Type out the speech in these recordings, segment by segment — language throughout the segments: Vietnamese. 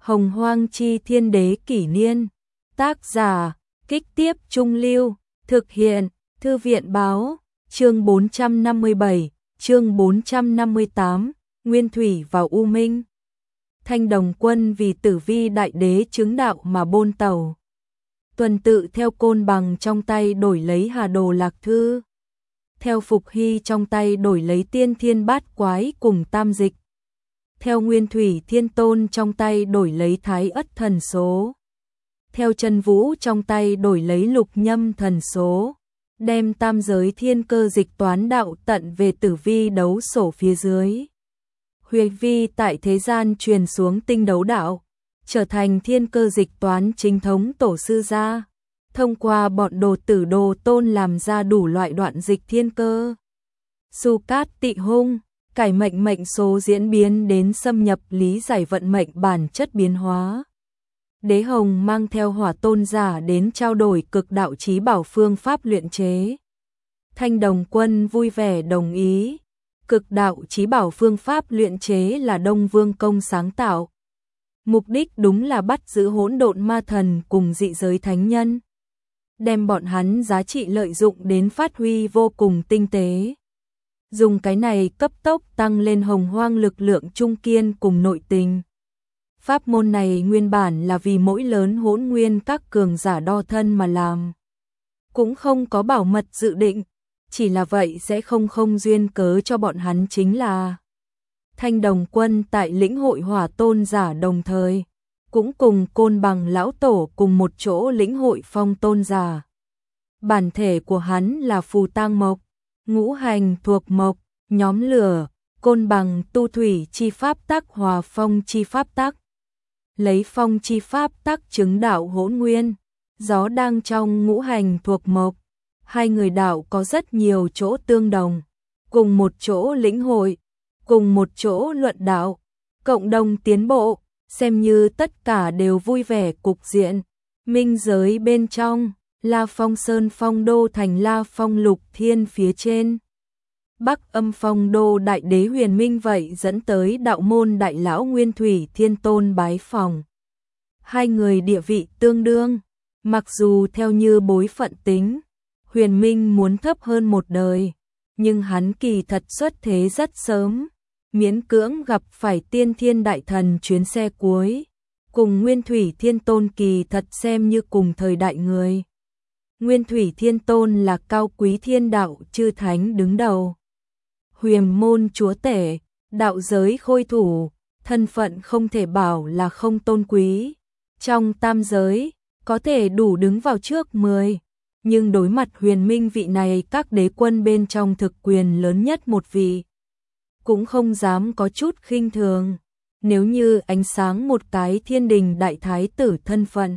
Hồng Hoang Chi Thiên Đế Kỷ Niên. Tác giả, Kích Tiếp Trung Lưu. Thực hiện, Thư viện Báo. Chương 457, chương 458, Nguyên Thủy vào U Minh. Thanh Đồng Quân vì Tử Vi Đại Đế chứng đạo mà bôn tàu. Tuần tự theo Côn Bằng trong tay đổi lấy Hà Đồ Lạc Thư. Theo Phục Hy trong tay đổi lấy Tiên Thiên Bát Quái cùng Tam Dịch. Theo Nguyên Thủy Thiên Tôn trong tay đổi lấy Thái Ất Thần Số. Theo Trần Vũ trong tay đổi lấy Lục Nhâm Thần Số. Đem tam giới thiên cơ dịch toán đạo tận về tử vi đấu sổ phía dưới. Huyền vi tại thế gian truyền xuống tinh đấu đạo, trở thành thiên cơ dịch toán chính thống tổ sư gia. Thông qua bọn đồ tử đồ tôn làm ra đủ loại đoạn dịch thiên cơ. Su cát tị hung, cải mệnh số diễn biến đến xâm nhập lý giải vận mệnh bản chất biến hóa. Đế Hồng mang theo Hỏa Tôn giả đến trao đổi cực đạo chí bảo phương pháp luyện chế. Thanh Đồng Quân vui vẻ đồng ý. Cực đạo chí bảo phương pháp luyện chế là Đông Vương Công sáng tạo. Mục đích đúng là bắt giữ hỗn độn ma thần cùng dị giới thánh nhân. Đem bọn hắn giá trị lợi dụng đến phát huy vô cùng tinh tế. Dùng cái này cấp tốc tăng lên Hồng Hoang lực lượng trung kiên cùng nội tình. Pháp môn này nguyên bản là vì mỗi lớn hỗn nguyên các cường giả đo thân mà làm. Cũng không có bảo mật dự định, chỉ là vậy sẽ không duyên cớ cho bọn hắn chính là Thanh Đồng Quân tại lĩnh hội Hỏa Tôn giả đồng thời, cũng cùng Côn Bằng lão tổ cùng một chỗ lĩnh hội Phong Tôn giả. Bản thể của hắn là phù tang mộc, ngũ hành thuộc mộc, nhóm lửa, Côn Bằng tu thủy chi pháp tắc hòa phong chi pháp tắc. Lấy phong chi pháp tắc chứng đạo hỗn nguyên, gió đang trong ngũ hành thuộc mộc. Hai người đạo có rất nhiều chỗ tương đồng, cùng một chỗ lĩnh hội, cùng một chỗ luận đạo, cộng đồng tiến bộ, xem như tất cả đều vui vẻ cục diện. Minh giới bên trong, La Phong Sơn Phong Đô thành La Phong Lục Thiên phía trên. Bắc Âm Phong Đô Đại Đế Huyền Minh vậy dẫn tới đạo môn đại lão Nguyên Thủy Thiên Tôn bái phòng. Hai người địa vị tương đương, mặc dù theo như bối phận tính, Huyền Minh muốn thấp hơn một đời, nhưng hắn kỳ thật xuất thế rất sớm, miễn cưỡng gặp phải Tiên Thiên Đại Thần chuyến xe cuối, cùng Nguyên Thủy Thiên Tôn kỳ thật xem như cùng thời đại người. Nguyên Thủy Thiên Tôn là cao quý thiên đạo chư thánh đứng đầu. Huyền môn chúa tể, đạo giới khôi thủ, thân phận không thể bảo là không tôn quý. Trong tam giới, có thể đủ đứng vào trước 10, nhưng đối mặt Huyền Minh vị này các đế quân bên trong thực quyền lớn nhất một vị, cũng không dám có chút khinh thường. Nếu như ánh sáng một cái thiên đình đại thái tử thân phận,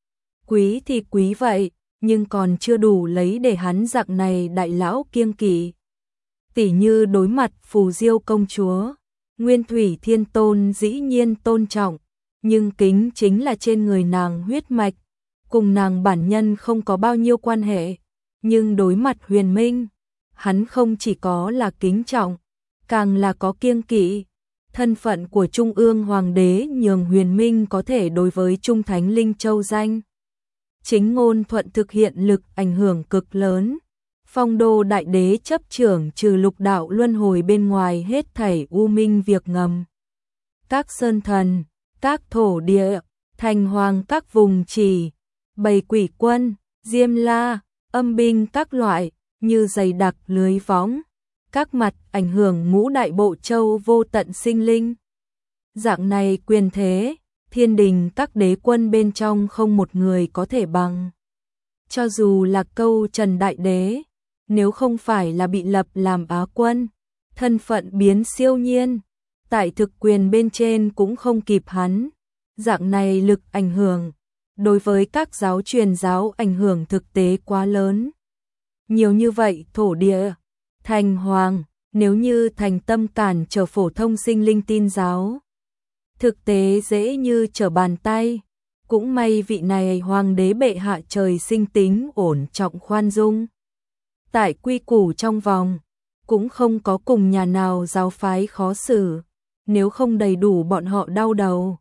quý thì quý vậy, nhưng còn chưa đủ lấy để hắn dạng này đại lão kiêng kỵ. Tỉ như đối mặt Phù Diêu công chúa, Nguyên Thủy Thiên Tôn dĩ nhiên tôn trọng, nhưng kính chính là trên người nàng huyết mạch, cùng nàng bản nhân không có bao nhiêu quan hệ. Nhưng đối mặt Huyền Minh, hắn không chỉ có là kính trọng, càng là có kiêng kỵ. Thân phận của Trung ương Hoàng đế nhường Huyền Minh có thể đối với Trung Thánh Linh Châu danh chính ngôn thuận thực hiện lực ảnh hưởng cực lớn. Phong Đô Đại Đế chấp trưởng trừ lục đạo luân hồi bên ngoài hết thảy u minh việc ngầm. Các sơn thần, các thổ địa, thành hoàng các vùng chỉ, bầy quỷ quân, diêm la, âm binh các loại, như dày đặc lưới võng, các mặt ảnh hưởng ngũ đại bộ châu vô tận sinh linh. Dạng này quyền thế, thiên đình các đế quân bên trong không một người có thể bằng. Cho dù là Câu Trần Đại Đế, nếu không phải là bị lập làm Á quân, thân phận biến siêu nhiên, tại thực quyền bên trên cũng không kịp hắn. Dạng này lực ảnh hưởng, đối với các giáo truyền giáo ảnh hưởng thực tế quá lớn. Nhiều như vậy thổ địa, thành hoàng, nếu như thành tâm cản trở phổ thông sinh linh tin giáo, thực tế dễ như trở bàn tay. Cũng may vị này hoàng đế bệ hạ trời sinh tính ổn trọng khoan dung. Tại quy củ trong vòng, cũng không có cùng nhà nào giáo phái khó xử, nếu không đầy đủ bọn họ đau đầu.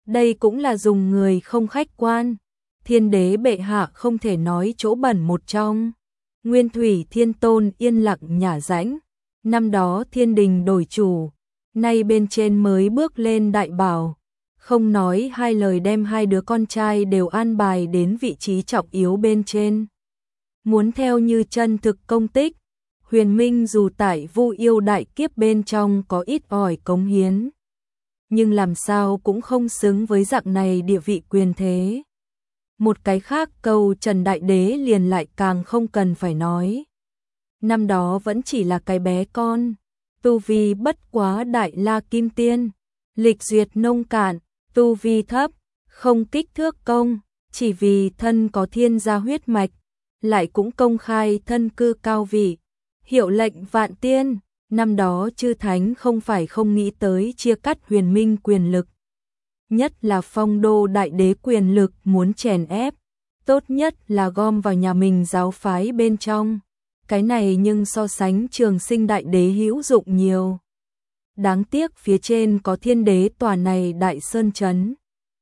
Đây cũng là dùng người không khách quan. Thiên đế bệ hạ không thể nói chỗ bẩn một trong. Nguyên Thủy Thiên Tôn yên lặng nhả rãnh. Năm đó thiên đình đổi chủ, nay bên trên mới bước lên đại bảo. Không nói hai lời đem hai đứa con trai đều an bài đến vị trí trọng yếu bên trên. Muốn theo như chân thực công tích, Huyền Minh dù tại Vu Yêu đại kiếp bên trong có ít ỏi cống hiến, nhưng làm sao cũng không xứng với dạng này địa vị quyền thế. Một cái khác câu Trần Đại Đế liền lại càng không cần phải nói. Năm đó vẫn chỉ là cái bé con, tu vi bất quá Đại La Kim Tiên, lịch duyệt nông cạn, tu vi thấp, không kích thước công, chỉ vì thân có thiên gia huyết mạch, lại cũng công khai thân cư cao vị, hiệu lệnh vạn tiên. Năm đó chư thánh không phải không nghĩ tới chia cắt Huyền Minh quyền lực, nhất là Phong Đô Đại Đế quyền lực muốn chèn ép, tốt nhất là gom vào nhà mình giáo phái bên trong. Cái này nhưng so sánh Trường Sinh Đại Đế hữu dụng nhiều. Đáng tiếc phía trên có thiên đế tòa này đại sơn chấn.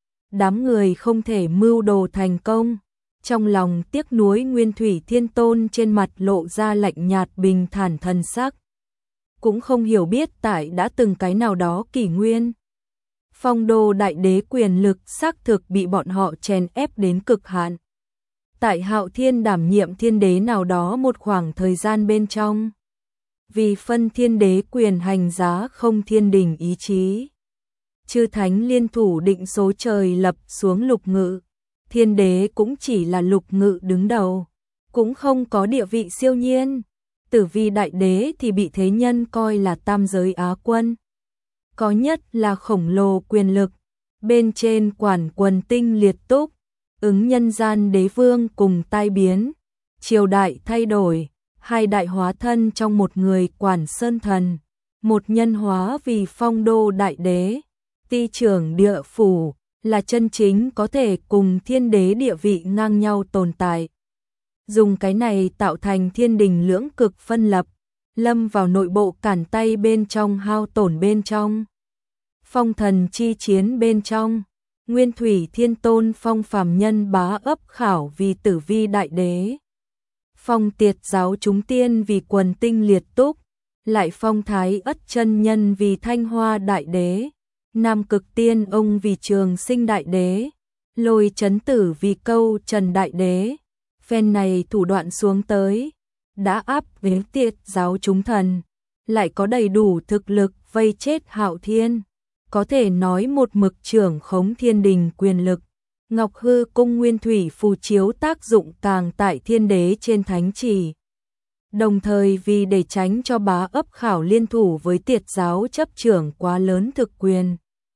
Đám người không thể mưu đồ thành công. Trong lòng tiếc nuối, Nguyên Thủy Thiên Tôn trên mặt lộ ra lạnh nhạt bình thản thần sắc. Cũng không hiểu biết tại đã từng cái nào đó kỷ nguyên, Phong Đô Đại Đế quyền lực xác thực bị bọn họ chèn ép đến cực hạn. Tại Hạo Thiên đảm nhiệm thiên đế nào đó một khoảng thời gian bên trong, vì phân thiên đế quyền hành giá không thiên đình ý chí, chư thánh liên thủ định số trời lập xuống lục ngự, thiên đế cũng chỉ là lục ngự đứng đầu, cũng không có địa vị siêu nhiên. Tử Vi Đại Đế thì bị thế nhân coi là tam giới Á quân, có nhất là khổng lồ quyền lực, bên trên quản quần tinh liệt túc, ứng nhân gian đế vương cùng tai biến, triều đại thay đổi, hai đại hóa thân trong một người quản sơn thần, một nhân hóa vì Phong Đô Đại Đế, ti trưởng địa phủ, là chân chính có thể cùng thiên đế địa vị ngang nhau tồn tại. Dùng cái này tạo thành thiên đình lưỡng cực phân lập, lâm vào nội bộ cản tay bên trong, hao tổn bên trong, phong thần chi chiến bên trong. Nguyên Thủy Thiên Tôn phong phàm nhân bá ấp khảo vì Tử Vi Đại Đế, phong tiệt giáo chúng tiên vì quần tinh liệt túc, lại phong thái ất chân nhân vì Thanh Hoa Đại Đế, Nam Cực Tiên ông vì Trường Sinh Đại Đế, Lôi Chấn Tử vì Câu Trần Đại Đế. Phen này thủ đoạn xuống tới, đã áp vế tiệt giáo chúng thần, lại có đầy đủ thực lực vây chết Hạo Thiên, có thể nói một mực trưởng khống thiên đình quyền lực. Ngọc Hư Cung Nguyên Thủy phù chiếu tác dụng càng tại thiên đế trên thánh chỉ. Đồng thời vì để tránh cho bá ấp khảo liên thủ với tiệt giáo chấp trưởng quá lớn thực quyền,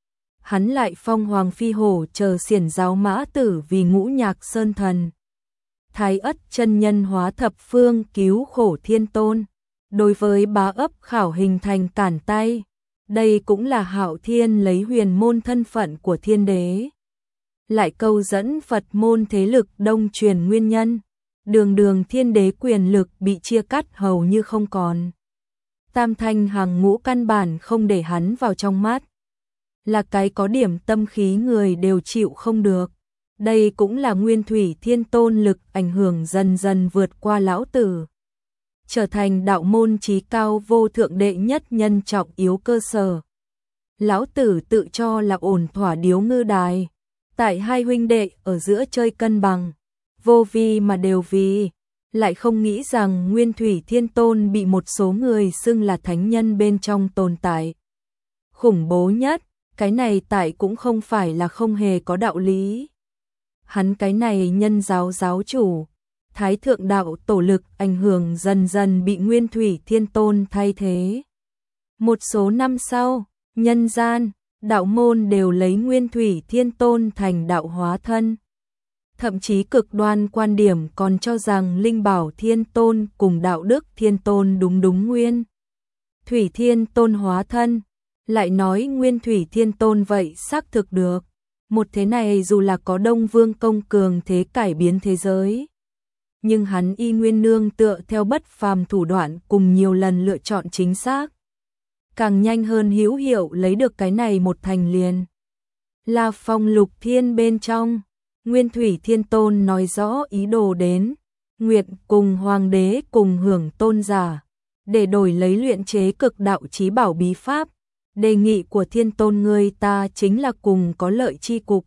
hắn lại phong Hoàng Phi Hổ chờ xiển giáo mã tử vì ngũ nhạc sơn thần. Thái ất chân nhân hóa thập phương cứu khổ thiên tôn, đối với bá ấp khảo hình thành cản tay. Đây cũng là Hạo Thiên lấy huyền môn thân phận của thiên đế, lại câu dẫn Phật môn thế lực đông truyền nguyên nhân. Đường đường thiên đế quyền lực bị chia cắt hầu như không còn. Tam thanh hàng ngũ căn bản không để hắn vào trong mắt, là cái có điểm tâm khí người đều chịu không được. Đây cũng là Nguyên Thủy Thiên Tôn lực ảnh hưởng dần dần vượt qua lão tử, trở thành đạo môn chí cao vô thượng đệ nhất nhân trọng yếu cơ sở. Lão tử tự cho là ổn thỏa điếu ngư đài, tại hai huynh đệ ở giữa chơi cân bằng, vô vi mà đều vì, lại không nghĩ rằng Nguyên Thủy Thiên Tôn bị một số người xưng là thánh nhân bên trong tồn tại. Khủng bố nhất, cái này tại cũng không phải là không hề có đạo lý. Hắn cái này nhân giáo giáo chủ, Thái Thượng Đạo Tổ lực ảnh hưởng dần dần bị Nguyên Thủy Thiên Tôn thay thế. Một số năm sau, nhân gian, đạo môn đều lấy Nguyên Thủy Thiên Tôn thành đạo hóa thân. Thậm chí cực đoan quan điểm còn cho rằng Linh Bảo Thiên Tôn cùng Đạo Đức Thiên Tôn đúng Nguyên Thủy Thiên Tôn hóa thân, lại nói Nguyên Thủy Thiên Tôn vậy xác thực được. Một thế này dù là có Đông Vương công cường thế cải biến thế giới, nhưng hắn y nguyên nương tựa theo bất phàm thủ đoạn cùng nhiều lần lựa chọn chính xác, càng nhanh hơn hữu hiệu lấy được cái này một thành liền. là phòng Lục Thiên bên trong. Nguyên Thủy Thiên Tôn nói rõ ý đồ đến, nguyện cùng Hoàng đế cùng hưởng tôn giả, để đổi lấy luyện chế cực đạo chí bảo bí pháp. Đề nghị của Thiên Tôn ngươi ta chính là cùng có lợi chi cục.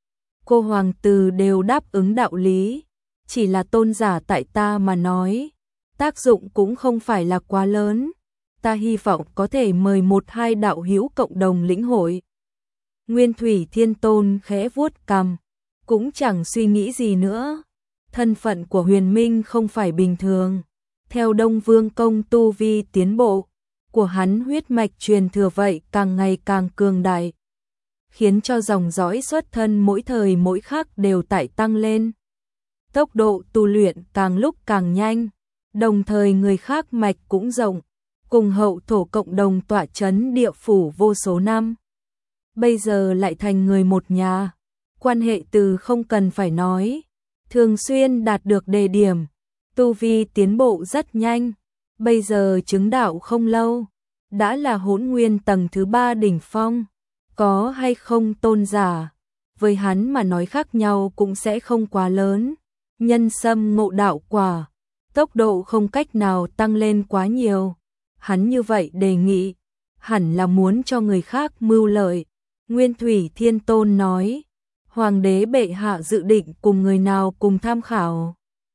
Cô hoàng tử đều đáp ứng đạo lý, chỉ là tôn giả tại ta mà nói, tác dụng cũng không phải là quá lớn. Ta hy vọng có thể mời một hai đạo hữu cộng đồng lĩnh hội. Nguyên Thủy Thiên Tôn khẽ vuốt cằm, cũng chẳng suy nghĩ gì nữa. Thân phận của Huyền Minh không phải bình thường. Theo Đông Vương Công tu vi tiến bộ, của hắn huyết mạch truyền thừa vậy càng ngày càng cường đại, khiến cho dòng dõi xuất thân mỗi thời mỗi khắc đều tại tăng lên. Tốc độ tu luyện càng lúc càng nhanh, đồng thời người khác mạch cũng rộng, cùng hậu thổ cộng đồng tọa chấn địa phủ vô số năm. Bây giờ lại thành người một nhà, quan hệ từ không cần phải nói, thường xuyên đạt được đề điểm, tu vi tiến bộ rất nhanh, bây giờ chứng đạo không lâu, đã là Hỗn Nguyên tầng thứ 3 đỉnh phong. Có hay không tôn giả, với hắn mà nói khác nhau cũng sẽ không quá lớn. Nhân sâm ngộ đạo quả, tốc độ không cách nào tăng lên quá nhiều. Hắn như vậy đề nghị, hẳn là muốn cho người khác mưu lợi. Nguyên Thủy Thiên Tôn nói, Hoàng đế bệ hạ dự định cùng người nào cùng tham khảo.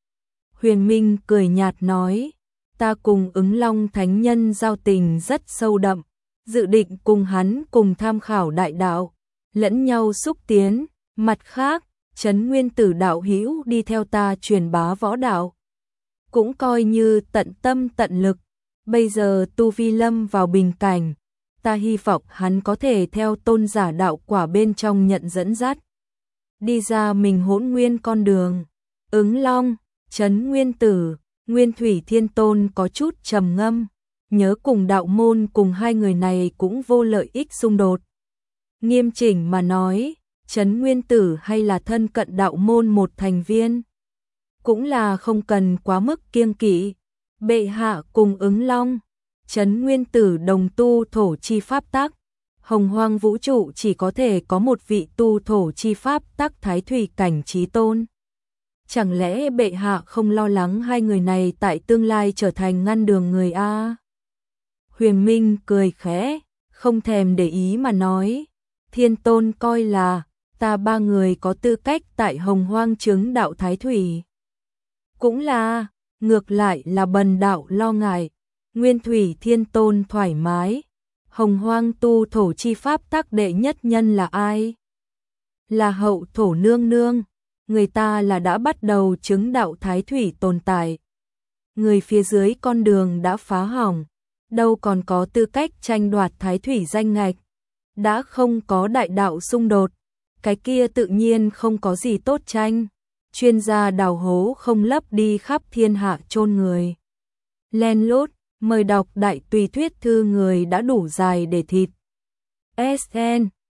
Huyền Minh cười nhạt nói, ta cùng Ứng Long Thánh Nhân giao tình rất sâu đậm, dự định cùng hắn cùng tham khảo đại đạo, lẫn nhau xúc tiến. Mặt khác, Trấn Nguyên Tử đạo hữu đi theo ta truyền bá võ đạo, cũng coi như tận tâm tận lực. Bây giờ tu vi lâm vào bình cảnh, ta hy vọng hắn có thể theo tôn giả đạo quả bên trong nhận dẫn dắt, đi ra mình hỗn nguyên con đường. Ứng Long, Trấn Nguyên Tử, Nguyên Thủy Thiên Tôn có chút trầm ngâm, nhớ cùng đạo môn cùng hai người này cũng vô lợi ích xung đột. Nghiêm chỉnh mà nói, Trấn Nguyên Tử hay là thân cận đạo môn một thành viên, cũng là không cần quá mức kiêng kỵ. Bệ hạ cùng Ứng Long, Trấn Nguyên Tử đồng tu thổ chi pháp tắc, hồng hoang vũ trụ chỉ có thể có một vị tu thổ chi pháp tắc thái thủy cảnh chí tôn. Chẳng lẽ bệ hạ không lo lắng hai người này tại tương lai trở thành ngăn đường người a? Huyền Minh cười khẽ, không thèm để ý mà nói, Thiên Tôn coi là ta ba người có tư cách tại hồng hoang chứng đạo thái thủy. Cũng là, ngược lại là bần đạo lo ngại. Nguyên Thủy Thiên Tôn thoải mái, hồng hoang tu thổ chi pháp tắc đệ nhất nhân là ai? Là hậu thổ nương nương, người ta là đã bắt đầu chứng đạo thái thủy tồn tại. Người phía dưới con đường đã phá hỏng, đâu còn có tư cách tranh đoạt thái thủy danh ngạch. Đã không có đại đạo xung đột, cái kia tự nhiên không có gì tốt tranh. Chuyên gia đào hố không lấp đi khắp thiên hạ chôn người. Len lút, mời đọc đại tùy thuyết thư người đã đủ dài để thịt. SN